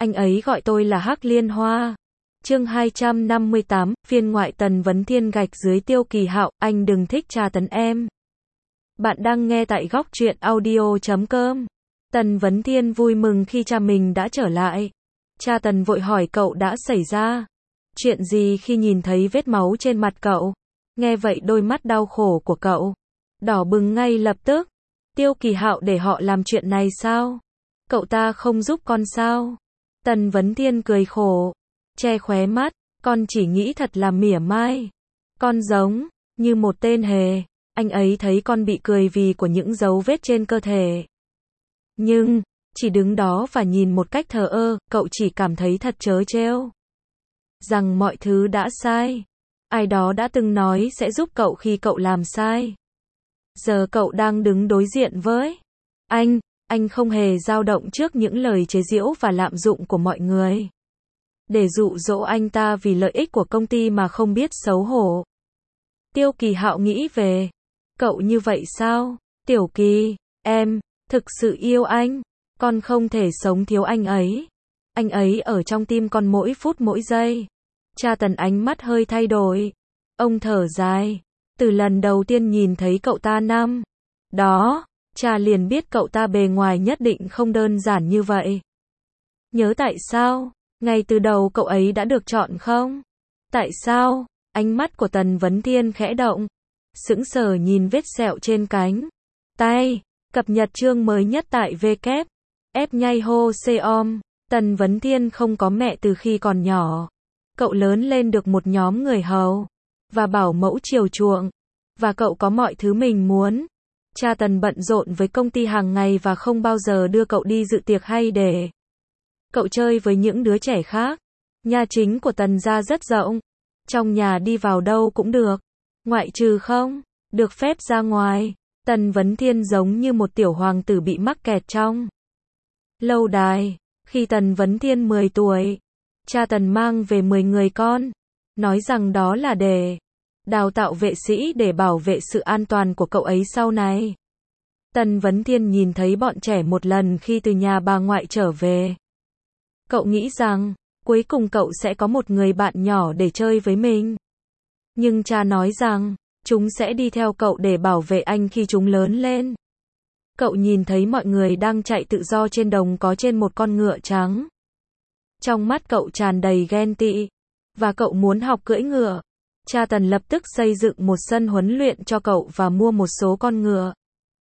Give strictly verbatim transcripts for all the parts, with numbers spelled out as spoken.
Anh ấy gọi tôi là Hắc Liên Hoa. Chương hai trăm năm mươi tám, phiên ngoại. Tần Vấn Thiên gạch dưới Tiêu Kỳ Hạo, anh đừng thích tra tấn em. Bạn đang nghe tại góc truyện audio chấm com. Tần Vấn Thiên vui mừng khi cha mình đã trở lại. Cha Tần vội hỏi cậu đã xảy ra chuyện gì khi nhìn thấy vết máu trên mặt cậu. Nghe vậy đôi mắt đau khổ của cậu đỏ bừng ngay lập tức. Tiêu Kỳ Hạo để họ làm chuyện này sao? Cậu ta không giúp con sao? Tần Vấn Thiên cười khổ, che khóe mắt, con chỉ nghĩ thật là mỉa mai. Con giống như một tên hề. Anh ấy thấy con bị cười vì của những dấu vết trên cơ thể. Nhưng, chỉ đứng đó và nhìn một cách thờ ơ, cậu chỉ cảm thấy thật trớ trêu. Rằng mọi thứ đã sai. Ai đó đã từng nói sẽ giúp cậu khi cậu làm sai. Giờ cậu đang đứng đối diện với anh, anh không hề dao động trước những lời chế giễu và lạm dụng của mọi người. Để dụ dỗ anh ta vì lợi ích của công ty mà không biết xấu hổ. Tiêu Kỳ Hạo nghĩ về cậu như vậy sao? Tiểu Kỳ, em thực sự yêu anh. Con không thể sống thiếu anh ấy. Anh ấy ở trong tim con mỗi phút mỗi giây. Cha Tần ánh mắt hơi thay đổi. Ông thở dài. Từ lần đầu tiên nhìn thấy cậu ta năm đó, cha liền biết cậu ta bề ngoài nhất định không đơn giản như vậy. Nhớ tại sao, ngay từ đầu cậu ấy đã được chọn không? Tại sao? Ánh mắt của Tần Vấn Thiên khẽ động. Sững sờ nhìn vết sẹo trên cánh tay. Cập nhật chương mới nhất tại W W W nhây hô com. Tần Vấn Thiên không có mẹ từ khi còn nhỏ. Cậu lớn lên được một nhóm người hầu và bảo mẫu chiều chuộng, và cậu có mọi thứ mình muốn. Cha Tần bận rộn với công ty hàng ngày và không bao giờ đưa cậu đi dự tiệc hay để cậu chơi với những đứa trẻ khác. Nhà chính của Tần gia rất rộng. Trong nhà đi vào đâu cũng được, ngoại trừ không được phép ra ngoài. Tần Vấn Thiên giống như một tiểu hoàng tử bị mắc kẹt trong lâu đài. Khi Tần Vấn Thiên mười tuổi, cha Tần mang về mười người con, nói rằng đó là để đào tạo vệ sĩ để bảo vệ sự an toàn của cậu ấy sau này. Tần Vấn Thiên nhìn thấy bọn trẻ một lần khi từ nhà bà ngoại trở về. Cậu nghĩ rằng, cuối cùng cậu sẽ có một người bạn nhỏ để chơi với mình. Nhưng cha nói rằng, chúng sẽ đi theo cậu để bảo vệ anh khi chúng lớn lên. Cậu nhìn thấy mọi người đang chạy tự do trên đồng có trên một con ngựa trắng. Trong mắt cậu tràn đầy ghen tị, và cậu muốn học cưỡi ngựa. Cha Tần lập tức xây dựng một sân huấn luyện cho cậu và mua một số con ngựa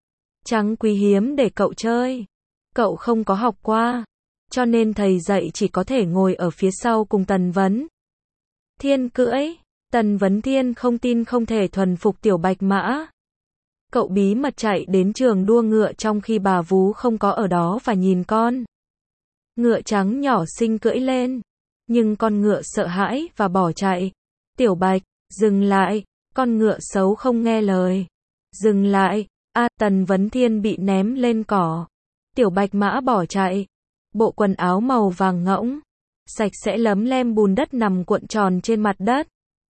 trắng quý hiếm để cậu chơi. Cậu không có học qua, cho nên thầy dạy chỉ có thể ngồi ở phía sau cùng Tần Vấn Thiên cưỡi. Tần Vấn Thiên không tin không thể thuần phục tiểu bạch mã. Cậu bí mật chạy đến trường đua ngựa trong khi bà vú không có ở đó và nhìn con ngựa trắng nhỏ xinh cưỡi lên. Nhưng con ngựa sợ hãi và bỏ chạy. Tiểu Bạch, dừng lại, con ngựa xấu không nghe lời. Dừng lại. A, Tần Vấn Thiên bị ném lên cỏ. Tiểu Bạch mã bỏ chạy. Bộ quần áo màu vàng ngỗng, sạch sẽ lấm lem bùn đất nằm cuộn tròn trên mặt đất.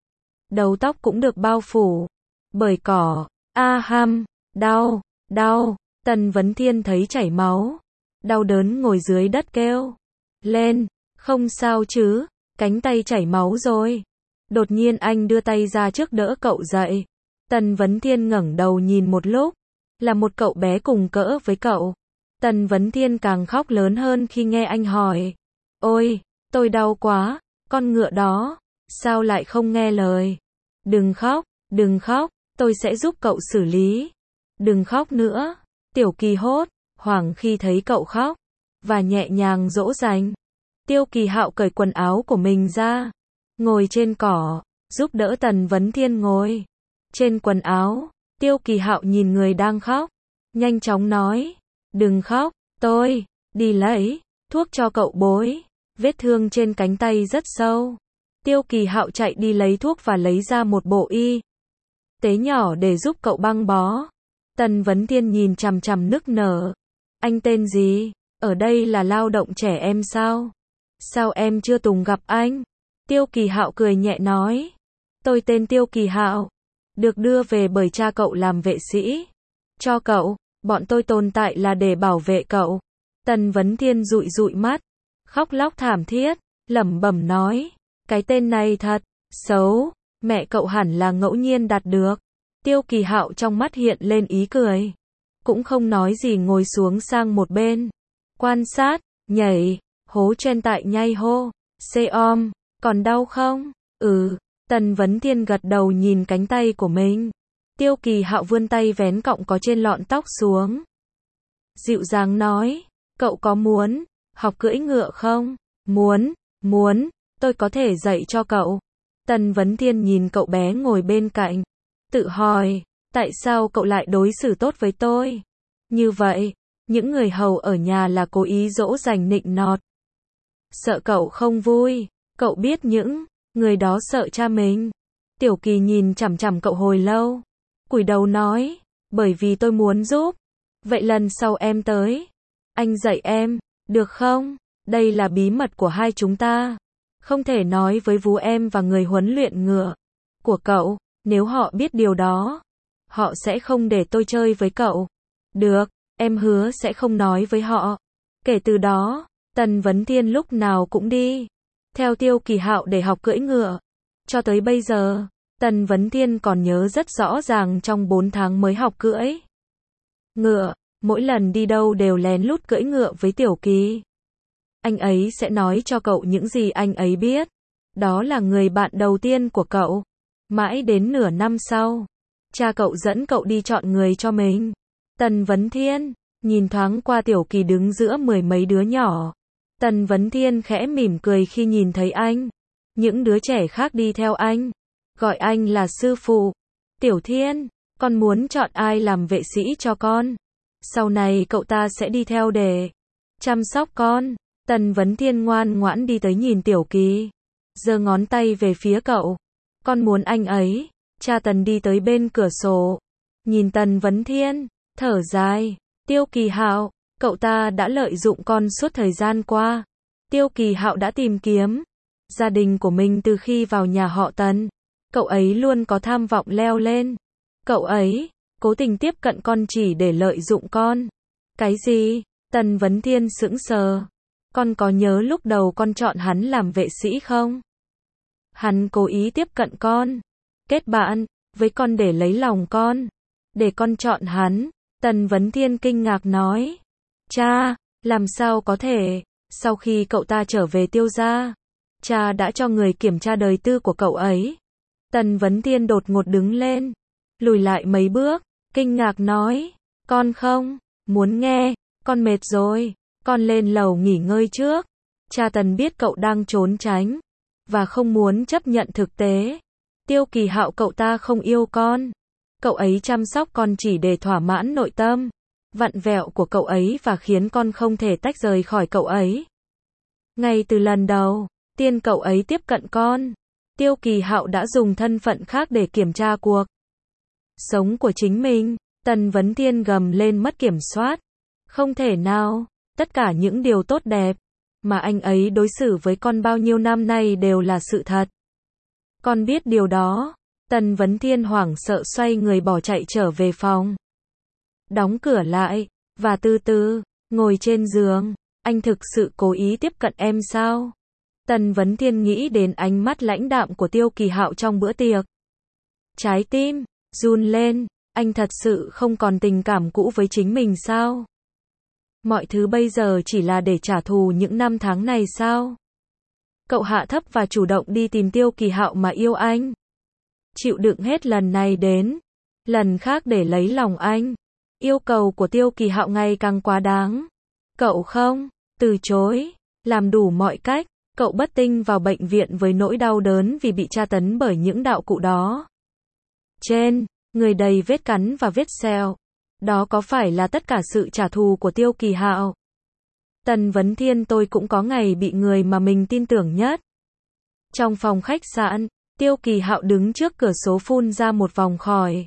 Đầu tóc cũng được bao phủ bởi cỏ. A hăm, đau, đau. Tần Vấn Thiên thấy chảy máu, đau đớn ngồi dưới đất kêu lên, không sao chứ, cánh tay chảy máu rồi. Đột nhiên anh đưa tay ra trước đỡ cậu dậy. Tần Vấn Thiên ngẩng đầu nhìn một lúc, là một cậu bé cùng cỡ với cậu. Tần Vấn Thiên càng khóc lớn hơn khi nghe anh hỏi, ôi, tôi đau quá, con ngựa đó, sao lại không nghe lời? Đừng khóc, đừng khóc, tôi sẽ giúp cậu xử lý. Đừng khóc nữa. Tiểu Kỳ hốt hoảng khi thấy cậu khóc, và nhẹ nhàng dỗ dành. Tiêu Kỳ Hạo cởi quần áo của mình ra, ngồi trên cỏ, giúp đỡ Tần Vấn Thiên ngồi trên quần áo. Tiêu Kỳ Hạo nhìn người đang khóc, nhanh chóng nói, đừng khóc, tôi đi lấy thuốc cho cậu bôi. Vết thương trên cánh tay rất sâu. Tiêu Kỳ Hạo chạy đi lấy thuốc và lấy ra một bộ y tế nhỏ để giúp cậu băng bó. Tần Vấn Thiên nhìn chằm chằm nức nở. Anh tên gì? Ở đây là lao động trẻ em sao? Sao em chưa từng gặp anh? Tiêu Kỳ Hạo cười nhẹ nói. Tôi tên Tiêu Kỳ Hạo, được đưa về bởi cha cậu làm vệ sĩ cho cậu. Bọn tôi tồn tại là để bảo vệ cậu. Tần Vấn Thiên dụi dụi mắt, khóc lóc thảm thiết, lẩm bẩm nói, cái tên này thật xấu, mẹ cậu hẳn là ngẫu nhiên đạt được. Tiêu Kỳ Hạo trong mắt hiện lên ý cười, cũng không nói gì ngồi xuống sang một bên, quan sát, nhảy, hố chen tại nhai hô, xê om, còn đau không? Ừ, Tần Vấn Thiên gật đầu nhìn cánh tay của mình. Tiêu Kỳ Hạo vươn tay vén cọng có trên lọn tóc xuống. Dịu dàng nói, cậu có muốn học cưỡi ngựa không? Muốn, muốn, tôi có thể dạy cho cậu. Tần Vấn Thiên nhìn cậu bé ngồi bên cạnh, tự hỏi, tại sao cậu lại đối xử tốt với tôi? Như vậy, những người hầu ở nhà là cố ý dỗ dành nịnh nọt. Sợ cậu không vui, cậu biết những người đó sợ cha mình. Tiểu Kỳ nhìn chằm chằm cậu hồi lâu, cúi đầu nói, bởi vì tôi muốn giúp. Vậy lần sau em tới, anh dạy em, được không? Đây là bí mật của hai chúng ta, không thể nói với vú em và người huấn luyện ngựa của cậu, nếu họ biết điều đó, họ sẽ không để tôi chơi với cậu. Được, em hứa sẽ không nói với họ. Kể từ đó, Tần Vấn Thiên lúc nào cũng đi theo Tiêu Kỳ Hạo để học cưỡi ngựa. Cho tới bây giờ, Tần Vấn Thiên còn nhớ rất rõ ràng trong bốn tháng mới học cưỡi ngựa, mỗi lần đi đâu đều lén lút cưỡi ngựa với Tiểu Kỳ. Anh ấy sẽ nói cho cậu những gì anh ấy biết. Đó là người bạn đầu tiên của cậu. Mãi đến nửa năm sau, cha cậu dẫn cậu đi chọn người cho mình. Tần Vấn Thiên nhìn thoáng qua Tiểu Kỳ đứng giữa mười mấy đứa nhỏ. Tần Vấn Thiên khẽ mỉm cười khi nhìn thấy anh. Những đứa trẻ khác đi theo anh, gọi anh là sư phụ. Tiểu Thiên, con muốn chọn ai làm vệ sĩ cho con? Sau này cậu ta sẽ đi theo để chăm sóc con. Tần Vấn Thiên ngoan ngoãn đi tới nhìn Tiểu Kỳ, giơ ngón tay về phía cậu. Con muốn anh ấy. Cha Tần đi tới bên cửa sổ, nhìn Tần Vấn Thiên, thở dài. Tiêu Kỳ Hạo, cậu ta đã lợi dụng con suốt thời gian qua. Tiêu Kỳ Hạo đã tìm kiếm gia đình của mình từ khi vào nhà họ Tần. Cậu ấy luôn có tham vọng leo lên. Cậu ấy cố tình tiếp cận con chỉ để lợi dụng con. Cái gì? Tần Vấn Thiên sững sờ. Con có nhớ lúc đầu con chọn hắn làm vệ sĩ không? Hắn cố ý tiếp cận con, kết bạn với con để lấy lòng con, để con chọn hắn. Tần Vấn Thiên kinh ngạc nói, cha, làm sao có thể? Sau khi cậu ta trở về Tiêu gia, cha đã cho người kiểm tra đời tư của cậu ấy. Tần Vấn Thiên đột ngột đứng lên, lùi lại mấy bước, kinh ngạc nói, con không muốn nghe, con mệt rồi, con lên lầu nghỉ ngơi trước. Cha Tần biết cậu đang trốn tránh và không muốn chấp nhận thực tế. Tiêu Kỳ Hạo cậu ta không yêu con. Cậu ấy chăm sóc con chỉ để thỏa mãn nội tâm vặn vẹo của cậu ấy và khiến con không thể tách rời khỏi cậu ấy. Ngay từ lần đầu tiên cậu ấy tiếp cận con, Tiêu Kỳ Hạo đã dùng thân phận khác để kiểm tra cuộc sống của chính mình. Tần Vấn Thiên gầm lên mất kiểm soát. Không thể nào, tất cả những điều tốt đẹp mà anh ấy đối xử với con bao nhiêu năm nay đều là sự thật. Con biết điều đó. Tần Vấn Thiên hoảng sợ xoay người bỏ chạy trở về phòng, đóng cửa lại, và từ từ ngồi trên giường. Anh thực sự cố ý tiếp cận em sao? Tần Vấn Thiên nghĩ đến ánh mắt lãnh đạm của Tiêu Kỳ Hạo trong bữa tiệc. Trái tim run lên, anh thật sự không còn tình cảm cũ với chính mình sao? Mọi thứ bây giờ chỉ là để trả thù những năm tháng này sao? Cậu hạ thấp và chủ động đi tìm Tiêu Kỳ Hạo mà yêu anh. Chịu đựng hết lần này đến lần khác để lấy lòng anh. Yêu cầu của Tiêu Kỳ Hạo ngày càng quá đáng. Cậu không từ chối, làm đủ mọi cách. Cậu bất tinh vào bệnh viện với nỗi đau đớn vì bị tra tấn bởi những đạo cụ đó. Trên người đầy vết cắn và vết sẹo. Đó có phải là tất cả sự trả thù của Tiêu Kỳ Hạo? Tần Vấn Thiên, tôi cũng có ngày bị người mà mình tin tưởng nhất. Trong phòng khách sạn, Tiêu Kỳ Hạo đứng trước cửa sổ phun ra một vòng khói.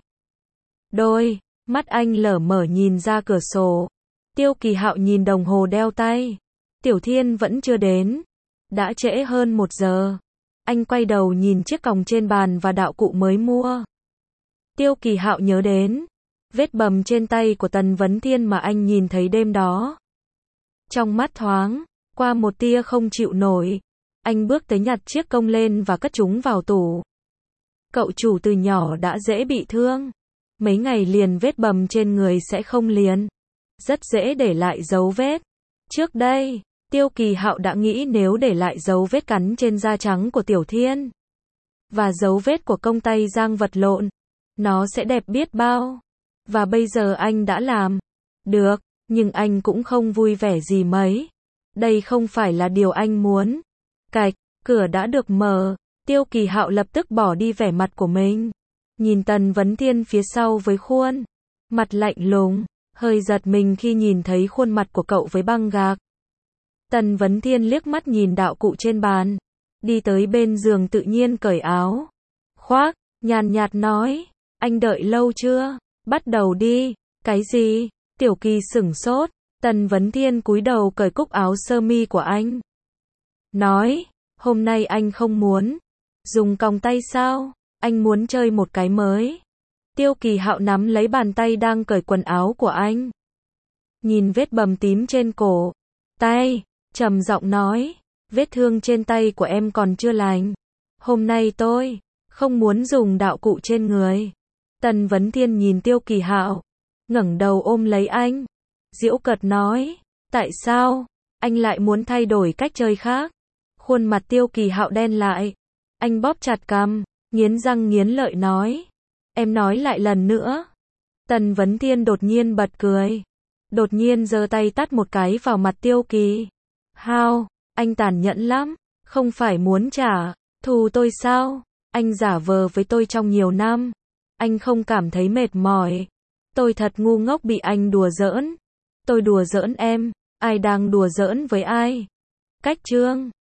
Đôi mắt anh lở mở nhìn ra cửa sổ. Tiêu Kỳ Hạo nhìn đồng hồ đeo tay. Tiểu Thiên vẫn chưa đến. Đã trễ hơn một giờ. Anh quay đầu nhìn chiếc còng trên bàn và đạo cụ mới mua. Tiêu Kỳ Hạo nhớ đến vết bầm trên tay của Tần Vấn Thiên mà anh nhìn thấy đêm đó. Trong mắt thoáng Qua một tia không chịu nổi, anh bước tới nhặt chiếc công lên và cất chúng vào tủ. Cậu chủ từ nhỏ đã dễ bị thương. Mấy ngày liền vết bầm trên người sẽ không liền. Rất dễ để lại dấu vết. Trước đây, Tiêu Kỳ Hạo đã nghĩ nếu để lại dấu vết cắn trên da trắng của Tiểu Thiên và dấu vết của công tay Giang vật lộn, nó sẽ đẹp biết bao. Và bây giờ anh đã làm được, nhưng anh cũng không vui vẻ gì mấy. Đây không phải là điều anh muốn. Cạch, cửa đã được mở. Tiêu Kỳ Hạo lập tức bỏ đi vẻ mặt của mình. Nhìn Tần Vấn Thiên phía sau với khuôn mặt lạnh lùng, hơi giật mình khi nhìn thấy khuôn mặt của cậu với băng gạc. Tần Vấn Thiên liếc mắt nhìn đạo cụ trên bàn, đi tới bên giường tự nhiên cởi áo khoác, nhàn nhạt nói, anh đợi lâu chưa? Bắt đầu đi. Cái gì? Tiểu Kỳ sửng sốt. Tần Vấn Thiên cúi đầu cởi cúc áo sơ mi của anh. Nói, hôm nay anh không muốn dùng còng tay sao? Anh muốn chơi một cái mới. Tiêu Kỳ Hạo nắm lấy bàn tay đang cởi quần áo của anh. Nhìn vết bầm tím trên cổ, tay, trầm giọng nói, vết thương trên tay của em còn chưa lành. Hôm nay tôi không muốn dùng đạo cụ trên người. Tần Vấn Thiên nhìn Tiêu Kỳ Hạo, ngẩng đầu ôm lấy anh. Giễu cợt nói, tại sao anh lại muốn thay đổi cách chơi khác? Khuôn mặt Tiêu Kỳ Hạo đen lại. Anh bóp chặt cằm, nghiến răng nghiến lợi nói, em nói lại lần nữa. Tần Vấn Thiên đột nhiên bật cười, đột nhiên giơ tay tát một cái vào mặt Tiêu Kỳ Hạo. Anh tàn nhẫn lắm, không phải muốn trả thù tôi sao? Anh giả vờ với tôi trong nhiều năm, anh không cảm thấy mệt mỏi. Tôi thật ngu ngốc bị anh đùa giỡn. Tôi đùa giỡn em, ai đang đùa giỡn với ai? Cách chương